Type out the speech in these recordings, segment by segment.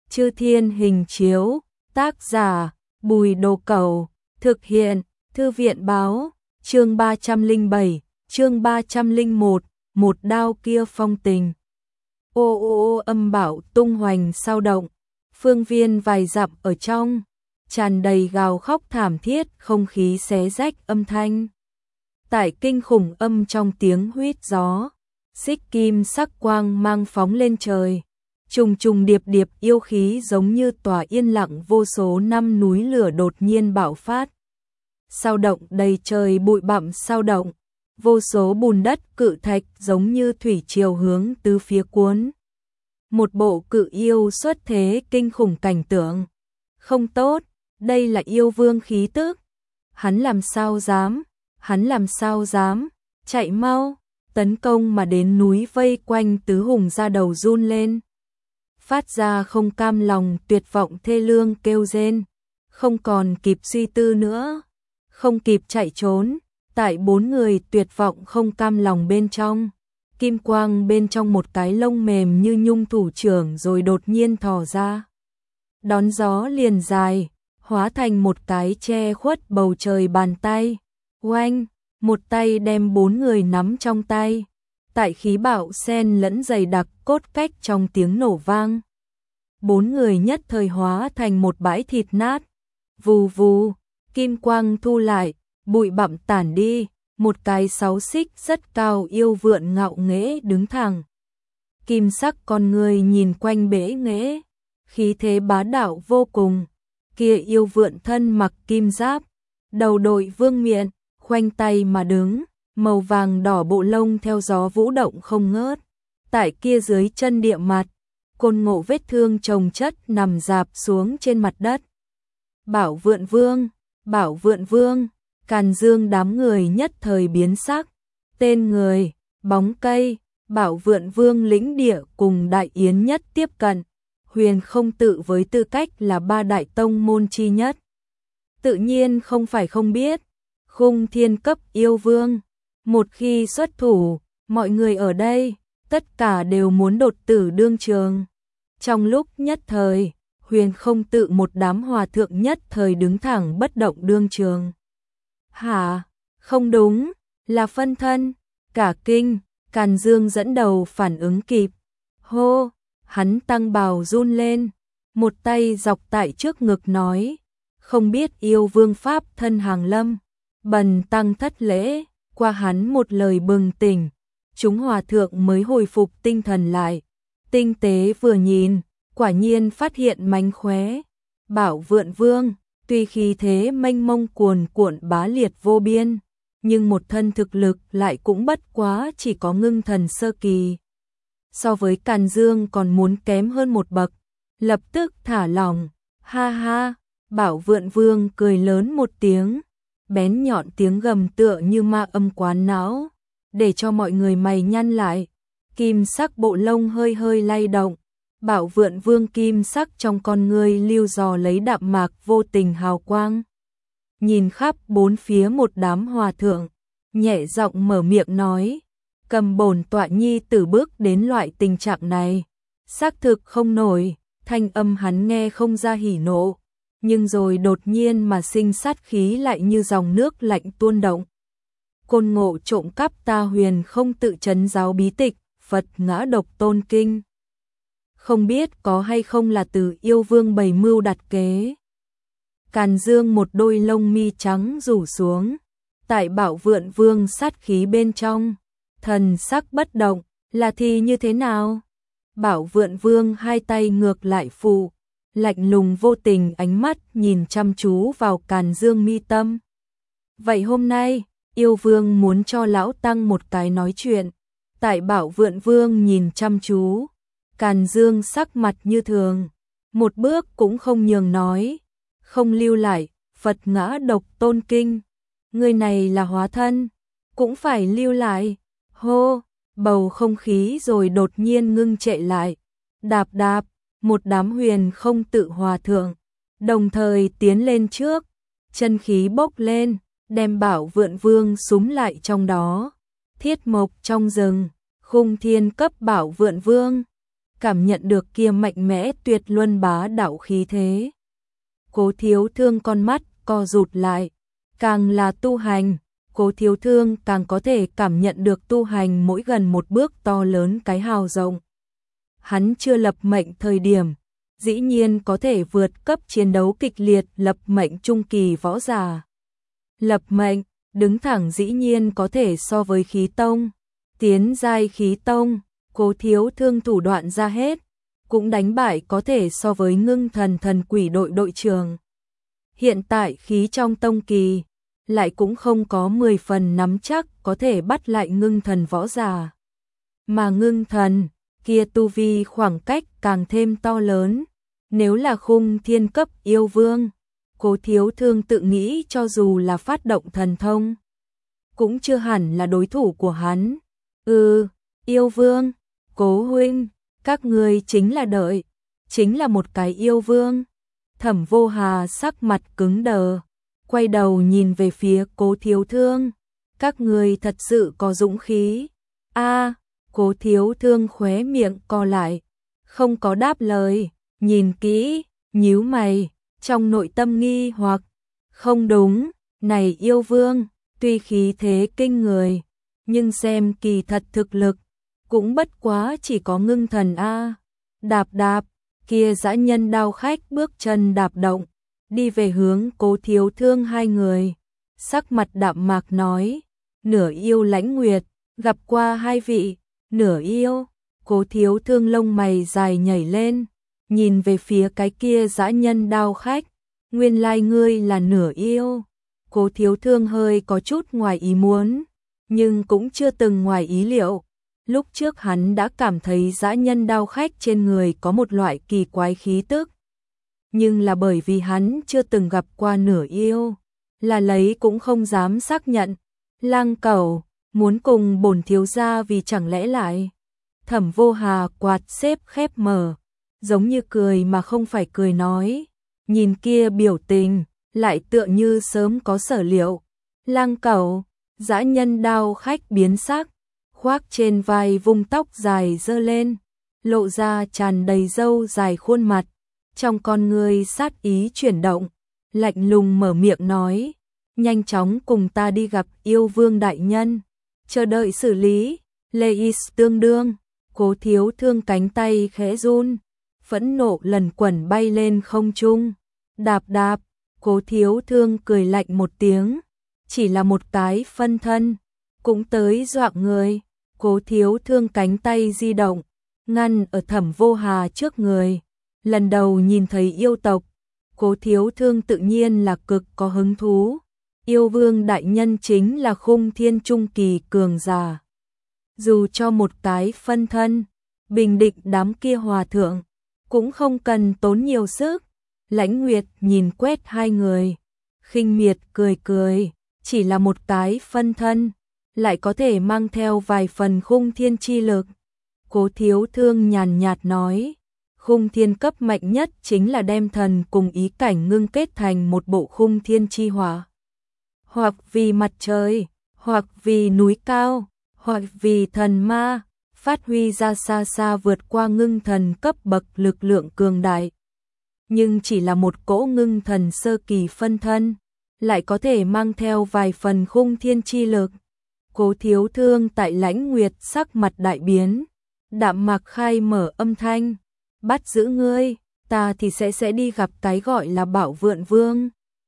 Chư Thiên Hình Chiếu, tác giả Bùi Đồ Cẩu, thực hiện Thư viện Báo, chương 307, chương 301, một đao kia phong tình. Ô ô ô âm bão tung hoành sao động, phương viên vài dặm ở trong, tràn đầy gào khóc thảm thiết, không khí xé rách âm thanh. Tại kinh khủng âm trong tiếng huýt gió, xích kim sắc quang mang phóng lên trời. Trùng trùng điệp điệp yêu khí giống như tòa yên lặng vô số năm núi lửa đột nhiên bạo phát. Sao động đầy trời, bụi bặm sao động, vô số bùn đất cự thạch giống như thủy triều hướng tứ phía cuốn. Một bộ cự yêu xuất thế kinh khủng cảnh tượng. Không tốt, đây là yêu vương khí tức. Hắn làm sao dám, chạy mau, tấn công mà đến núi vây quanh tứ hùng ra đầu run lên. Phát ra không cam lòng tuyệt vọng thê lương kêu rên, không còn kịp suy tư nữa, không kịp chạy trốn, tại bốn người tuyệt vọng không cam lòng bên trong, kim quang bên trong một cái lông mềm như nhung thủ trưởng rồi đột nhiên thò ra. Đón gió liền dài, hóa thành một cái che khuất bầu trời bàn tay, oanh, một tay đem bốn người nắm trong tay. Tại khí bạo xen lẫn dày đặc cốt cách trong tiếng nổ vang. Bốn người nhất thời hóa thành một bãi thịt nát. Vù vù, kim quang thu lại, bụi bặm tản đi, một cái 6 xích rất cao yêu vượn ngạo nghễ đứng thẳng. Kim sắc con người nhìn quanh bể nghễ, khí thế bá đạo vô cùng. Kia yêu vượn thân mặc kim giáp, đầu đội vương miện, khoanh tay mà đứng. Màu vàng đỏ bộ lông theo gió vũ động không ngớt. Tại kia dưới chân địa mặt, Côn Ngộ vết thương chồng chất nằm rạp xuống trên mặt đất. Bảo Vượn Vương, Càn Dương đám người nhất thời biến sắc. Tên người, bóng cây, Bảo Vượn Vương lĩnh địa cùng Đại Yến nhất tiếp cận. Huyền không tự với tư cách là ba đại tông môn chi nhất. Tự nhiên không phải không biết, khung thiên cấp yêu vương. Một khi xuất thủ, mọi người ở đây, tất cả đều muốn đột tử đương trường. Trong lúc nhất thời, Huyền không tự một đám hòa thượng nhất thời đứng thẳng bất động đương trường. Hả? Không đúng, là phân thân. Cả kinh, Càn Dương dẫn đầu phản ứng kịp. Hô, hắn tăng bào run lên, một tay dọc tại trước ngực nói. Không biết yêu vương pháp thân hàng lâm, bần tăng thất lễ. Qua hắn một lời bừng tỉnh, chúng hòa thượng mới hồi phục tinh thần lại. Tinh tế vừa nhìn, quả nhiên phát hiện mánh khóe. Bảo Vượn Vương, tuy khí thế mênh mông cuồn cuộn bá liệt vô biên, nhưng một thân thực lực lại cũng bất quá chỉ có ngưng thần sơ kỳ. So với Càn Dương còn muốn kém hơn một bậc, lập tức thả lỏng. Ha ha, Bảo Vượn Vương cười lớn một tiếng. Bén nhọn tiếng gầm tựa như ma âm quán não, để cho mọi người mày nhăn lại. Kim sắc bộ lông hơi hơi lay động, Bảo Vượn Vương kim sắc trong con ngươi lưu dò lấy đạm mạc vô tình hào quang. Nhìn khắp bốn phía một đám hòa thượng, nhẹ giọng mở miệng nói, cầm bổn tọa nhi tử bước đến loại tình trạng này, xác thực không nổi. Thanh âm hắn nghe không ra hỉ nộ, nhưng rồi đột nhiên mà sinh sát khí lại như dòng nước lạnh tuôn động. Côn Ngộ trộm cắp ta Huyền không tự trấn giáo bí tịch, Phật ngã độc tôn kinh. Không biết có hay không là từ yêu vương bày mưu đặt kế. Càn Dương một đôi lông mi trắng rủ xuống, tại Bảo Vượn Vương sát khí bên trong, thần sắc bất động, là thì như thế nào? Bảo Vượn Vương hai tay ngược lại phụ, lạnh lùng vô tình ánh mắt nhìn chăm chú vào Càn Dương mi tâm. Vậy hôm nay, yêu vương muốn cho lão tăng một cái nói chuyện. Tại Bảo Vượn Vương nhìn chăm chú, Càn Dương sắc mặt như thường, một bước cũng không nhường nói, không lưu lại, Phật ngã độc tôn kinh. Người này là hóa thân, cũng phải lưu lại. Hô, bầu không khí rồi đột nhiên ngưng trệ lại. Đạp đạp, một đám huyền không tự hòa thượng, đồng thời tiến lên trước, chân khí bốc lên, đem Bảo Vượn Vương súm lại trong đó. Thiết mộc trong rừng, khung thiên cấp Bảo Vượn Vương, cảm nhận được kia mạnh mẽ tuyệt luân bá đạo khí thế. Cố Thiếu Thương con mắt co rụt lại, càng là tu hành, Cố Thiếu Thương càng có thể cảm nhận được tu hành mỗi gần một bước to lớn cái hào rộng. Hắn chưa lập mệnh thời điểm, dĩ nhiên có thể vượt cấp chiến đấu kịch liệt lập mệnh trung kỳ võ giả. Lập mệnh, đứng thẳng dĩ nhiên có thể so với khí tông, tiến giai khí tông, Cố Thiếu Thương thủ đoạn ra hết, cũng đánh bại có thể so với Ngưng Thần Thần Quỷ đội đội trưởng. Hiện tại khí trong tông kỳ, lại cũng không có 10 phần nắm chắc có thể bắt lại Ngưng Thần võ giả. Mà Ngưng Thần, kia tu vi khoảng cách càng thêm to lớn, nếu là khung thiên cấp yêu vương, Cố Thiếu Thương tự nghĩ cho dù là phát động thần thông, cũng chưa hẳn là đối thủ của hắn. Yêu vương, Cố huynh, các ngươi chính là đợi, chính là một cái yêu vương. Thẩm Vô Hà sắc mặt cứng đờ, quay đầu nhìn về phía Cố Thiếu Thương, các ngươi thật sự có dũng khí. Cố Thiếu Thương khóe miệng co lại, không có đáp lời, nhìn kỹ, nhíu mày, trong nội tâm nghi hoặc, không đúng, này yêu vương, tuy khí thế kinh người, nhưng xem kỳ thật thực lực, cũng bất quá chỉ có Ngưng Thần a. Đạp đạp, kia dã nhân đao khách bước chân đạp động, đi về hướng Cố Thiếu Thương hai người, sắc mặt đạm mạc nói, nửa yêu Lãnh Nguyệt, gặp qua hai vị, nửa yêu. Cố Thiếu Thương lông mày dài nhảy lên, nhìn về phía cái kia dã nhân đao khách, nguyên lai ngươi là nửa yêu. Cố Thiếu Thương hơi có chút ngoài ý muốn, nhưng cũng chưa từng ngoài ý liệu. Lúc trước hắn đã cảm thấy dã nhân đao khách trên người có một loại kỳ quái khí tức. Nhưng là bởi vì hắn chưa từng gặp qua nửa yêu, là lấy cũng không dám xác nhận. Lang Cẩu, muốn cùng bổn thiếu gia vì chẳng lẽ lại. Thẩm Vô Hà quạt xếp khép mở, giống như cười mà không phải cười nói. Nhìn kia biểu tình, lại tựa như sớm có sở liệu. Lang Cẩu, dã nhân đao khách biến sắc, khoác trên vai vung tóc dài dơ lên, lộ ra tràn đầy râu dài khuôn mặt, trong con ngươi sát ý chuyển động, lạnh lùng mở miệng nói, nhanh chóng cùng ta đi gặp yêu vương đại nhân, chờ đợi xử lý. Leis tương đương, Cố Thiếu Thương cánh tay khẽ run, phẫn nộ lần quẩn bay lên không trung. Đạp đạp, Cố Thiếu Thương cười lạnh một tiếng, chỉ là một cái phân thân, cũng tới dọa người. Cố Thiếu Thương cánh tay di động, ngăn ở Thẩm Vô Hà trước người. Lần đầu nhìn thấy yêu tộc, Cố Thiếu Thương tự nhiên là cực có hứng thú. Yêu vương đại nhân chính là khung thiên trung kỳ cường giả. Dù cho một cái phân thân, bình định đám kia hòa thượng, cũng không cần tốn nhiều sức. Lãnh Nguyệt nhìn quét hai người, khinh miệt cười cười, chỉ là một cái phân thân, lại có thể mang theo vài phần khung thiên chi lực. Cố Thiếu Thương nhàn nhạt nói, khung thiên cấp mạnh nhất chính là đem thần cùng ý cảnh ngưng kết thành một bộ khung thiên chi hỏa. Hoặc vì mặt trời, hoặc vì núi cao, hoặc vì thần ma, phát huy ra xa xa vượt qua ngưng thần cấp bậc lực lượng cường đại. Nhưng chỉ là một cỗ ngưng thần sơ kỳ phân thân, lại có thể mang theo vài phần khung thiên chi lực. Cố Thiếu Thương tại Lãnh Nguyệt sắc mặt đại biến, đạm mạc khai mở âm thanh, bắt giữ ngươi, ta thì sẽ đi gặp cái gọi là Bảo Vượn Vương.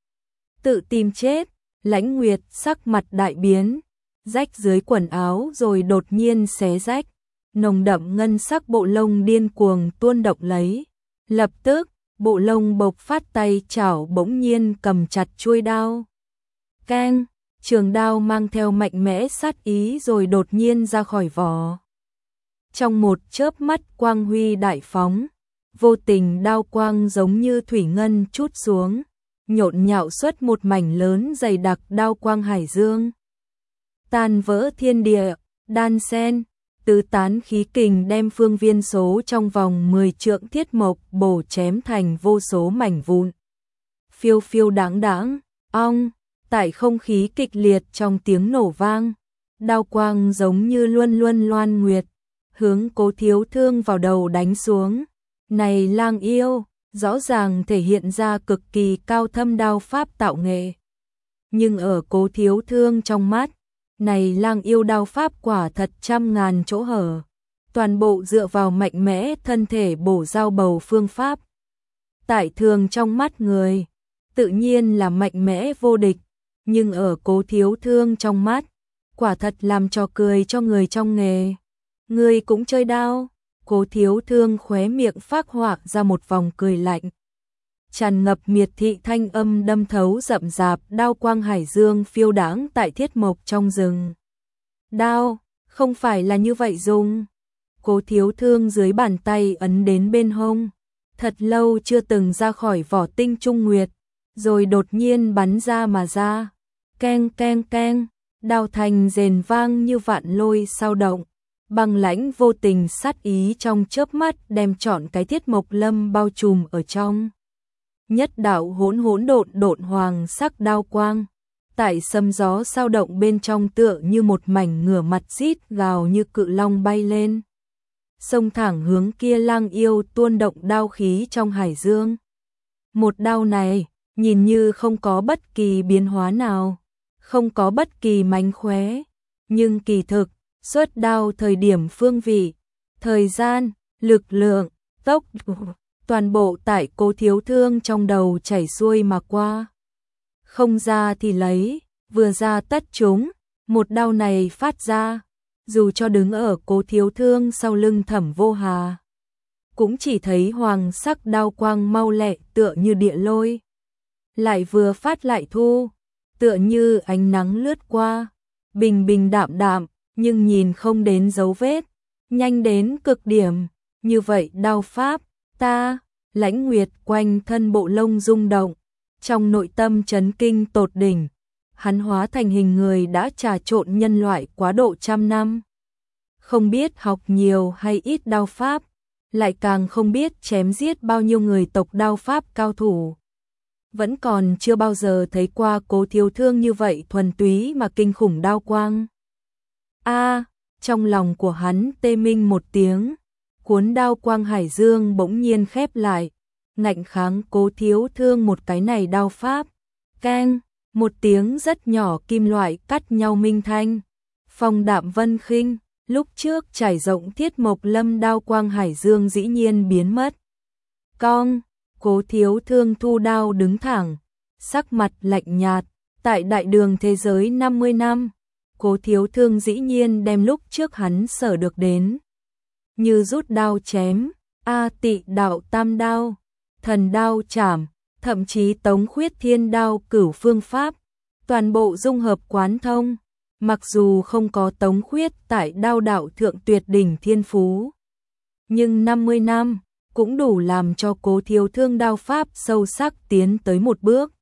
Tự tìm chết. Lãnh Nguyệt sắc mặt đại biến, rách dưới quần áo rồi đột nhiên xé rách, nồng đậm ngân sắc bộ lông điên cuồng tuôn động lấy. Lập tức, bộ lông bộc phát tay chảo bỗng nhiên cầm chặt chuôi đao. Keng, trường đao mang theo mạnh mẽ sát ý rồi đột nhiên ra khỏi vỏ. Trong một chớp mắt quang huy đại phóng, vô tình đao quang giống như thủy ngân trút xuống, nhộn nhạo xuất một mảnh lớn dày đặc đao quang hải dương. Tan vỡ thiên địa, đan sen, tứ tán khí kình đem phương viên số trong vòng 10 trượng thiết mộc bổ chém thành vô số mảnh vụn. Phiêu phiêu đáng đáng, ong, tại không khí kịch liệt trong tiếng nổ vang, đao quang giống như luân luân loan nguyệt, hướng Cố Thiếu Thương vào đầu đánh xuống. Này lang yêu, rõ ràng thể hiện ra cực kỳ cao thâm đao pháp tạo nghệ. Nhưng ở Cố Thiếu Thương trong mắt, này lang yêu đao pháp quả thật trăm ngàn chỗ hở. Toàn bộ dựa vào mạnh mẽ thân thể bổ dao bầu phương pháp. Tại thường trong mắt người, tự nhiên là mạnh mẽ vô địch, nhưng ở Cố Thiếu Thương trong mắt, quả thật làm trò cười cho người trong nghề. Người cũng chơi đao. Cố Thiếu Thương khóe miệng phác họa ra một vòng cười lạnh. Tràn ngập miệt thị thanh âm đâm thấu rậm rạp, đao quang hải dương phiêu đãng tại thiết mộc trong rừng. Đao, không phải là như vậy dùng. Cố Thiếu Thương dưới bàn tay ấn đến bên hông. Thật lâu chưa từng ra khỏi vỏ tinh trung nguyệt, rồi đột nhiên bắn ra mà ra. Keng keng keng, đao thành rền vang như vạn lôi sao động. Băng lãnh vô tình sát ý trong chớp mắt đem trọn cái thiết mộc lâm bao trùm ở trong. Nhất đạo hỗn hỗn độn độn hoàng sắc đao quang, tại sấm gió sao động bên trong tựa như một mảnh ngửa mặt rít gào như cự long bay lên. Xông thẳng hướng kia lang yêu tuôn động đao khí trong hải dương. Một đao này, nhìn như không có bất kỳ biến hóa nào, không có bất kỳ mánh khóe, nhưng kỳ thực, xuất đao thời điểm phương vị, thời gian, lực lượng, tốc độ, toàn bộ tại Cố Thiếu Thương trong đầu chảy xuôi mà qua. Không ra thì lấy, vừa ra tất chúng, một đao này phát ra, dù cho đứng ở Cố Thiếu Thương sau lưng Thẩm Vô Hà, cũng chỉ thấy hoàng sắc đao quang mau lẹ tựa như địa lôi. Lại vừa phát lại thu, tựa như ánh nắng lướt qua, bình bình đạm đạm, nhưng nhìn không đến dấu vết, nhanh đến cực điểm, như vậy đao pháp, ta, Lãnh Nguyệt quanh thân bộ lông rung động, trong nội tâm chấn kinh tột đỉnh, hắn hóa thành hình người đã trà trộn nhân loại quá độ trăm năm. Không biết học nhiều hay ít đao pháp, lại càng không biết chém giết bao nhiêu người tộc đao pháp cao thủ. Vẫn còn chưa bao giờ thấy qua Cố Thiếu Thương như vậy thuần túy mà kinh khủng đao quang. Trong lòng của hắn tê minh một tiếng, cuốn đao quang hải dương bỗng nhiên khép lại, ngạnh kháng Cố Thiếu Thương một cái này đao pháp. Keng, một tiếng rất nhỏ kim loại cắt nhau minh thanh. Phong đạm vân khinh, lúc trước trải rộng thiết mộc lâm đao quang hải dương dĩ nhiên biến mất. Cong, Cố Thiếu Thương thu đao đứng thẳng, sắc mặt lạnh nhạt, tại đại đường thế giới 50 năm. Cố Thiếu Thương dĩ nhiên đem lúc trước hắn sở được đến. Như rút đao chém, tị đạo tam đao, thần đao chảm, thậm chí tống khuyết thiên đao cửu phương pháp, toàn bộ dung hợp quán thông. Mặc dù không có tống khuyết tại đao đạo thượng tuyệt đỉnh thiên phú, nhưng 50 năm cũng đủ làm cho Cố Thiếu Thương đao pháp sâu sắc tiến tới một bước.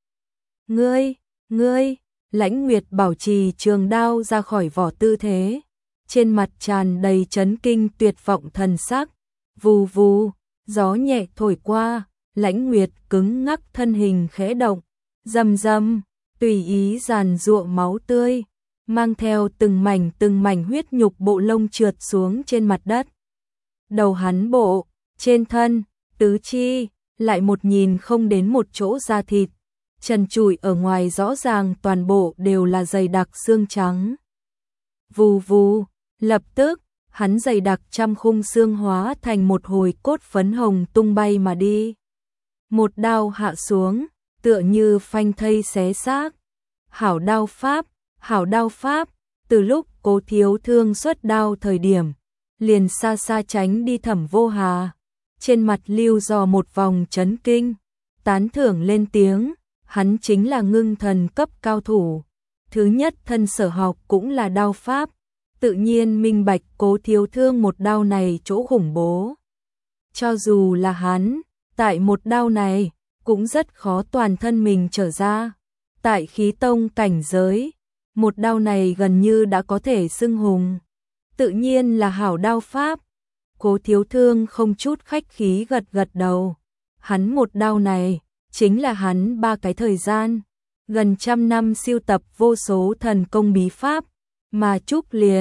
Ngươi, Lãnh Nguyệt bảo trì trường đao ra khỏi vỏ tư thế, trên mặt tràn đầy chấn kinh tuyệt vọng thần sắc. Vù vù, gió nhẹ thổi qua, Lãnh Nguyệt cứng ngắc thân hình khẽ động, rầm rầm, tùy ý giàn giụa máu tươi, mang theo từng mảnh huyết nhục bộ lông trượt xuống trên mặt đất. Đầu hắn bộ, trên thân, tứ chi, lại một nhìn không đến một chỗ da thịt, trần trụi ở ngoài rõ ràng toàn bộ đều là dày đặc xương trắng. Vù vù, lập tức, hắn dày đặc trăm khung xương hóa thành một hồi cốt phấn hồng tung bay mà đi. Một đao hạ xuống, tựa như phanh thây xé xác. Hảo đao pháp, từ lúc Cố Thiếu Thương xuất đao thời điểm, liền xa xa tránh đi Thẩm Vô Hà, trên mặt lưu dò một vòng chấn kinh, tán thưởng lên tiếng, hắn chính là ngưng thần cấp cao thủ, thứ nhất thân sở học cũng là đao pháp, tự nhiên minh bạch Cố Thiếu Thương một đao này chỗ khủng bố. Cho dù là hắn, tại một đao này, cũng rất khó toàn thân mình trở ra. Tại khí tông cảnh giới, một đao này gần như đã có thể xưng hùng. Tự nhiên là hảo đao pháp. Cố Thiếu Thương không chút khách khí gật gật đầu. Hắn một đao này, chính là hắn 3 cái thời gian, gần trăm năm siêu tập vô số thần công bí pháp, mà Trúc liền,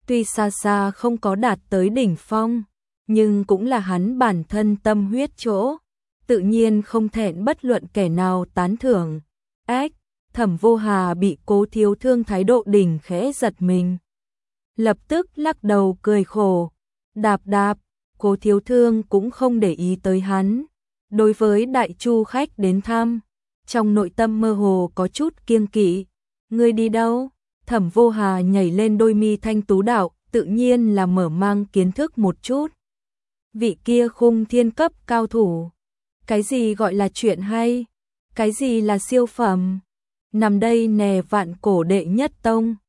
Tuy xa xa không có đạt tới đỉnh phong, nhưng cũng là hắn bản thân tâm huyết chỗ, tự nhiên không thẹn bất luận kẻ nào tán thưởng. Ách, Thẩm Vô Hà bị Cố Thiếu Thương thái độ đỉnh khẽ giật mình. Lập tức lắc đầu cười khổ, đạp đạp, Cố Thiếu Thương cũng không để ý tới hắn. Đối với đại chu khách đến thăm, trong nội tâm mơ hồ có chút kiêng kỵ. Ngươi đi đâu? Thẩm Vô Hà nhảy lên đôi mi thanh tú đạo, tự nhiên là mở mang kiến thức một chút. Vị kia khung thiên cấp cao thủ. Cái gì gọi là chuyện hay? Cái gì là siêu phẩm? Nằm đây nè vạn cổ đệ nhất tông.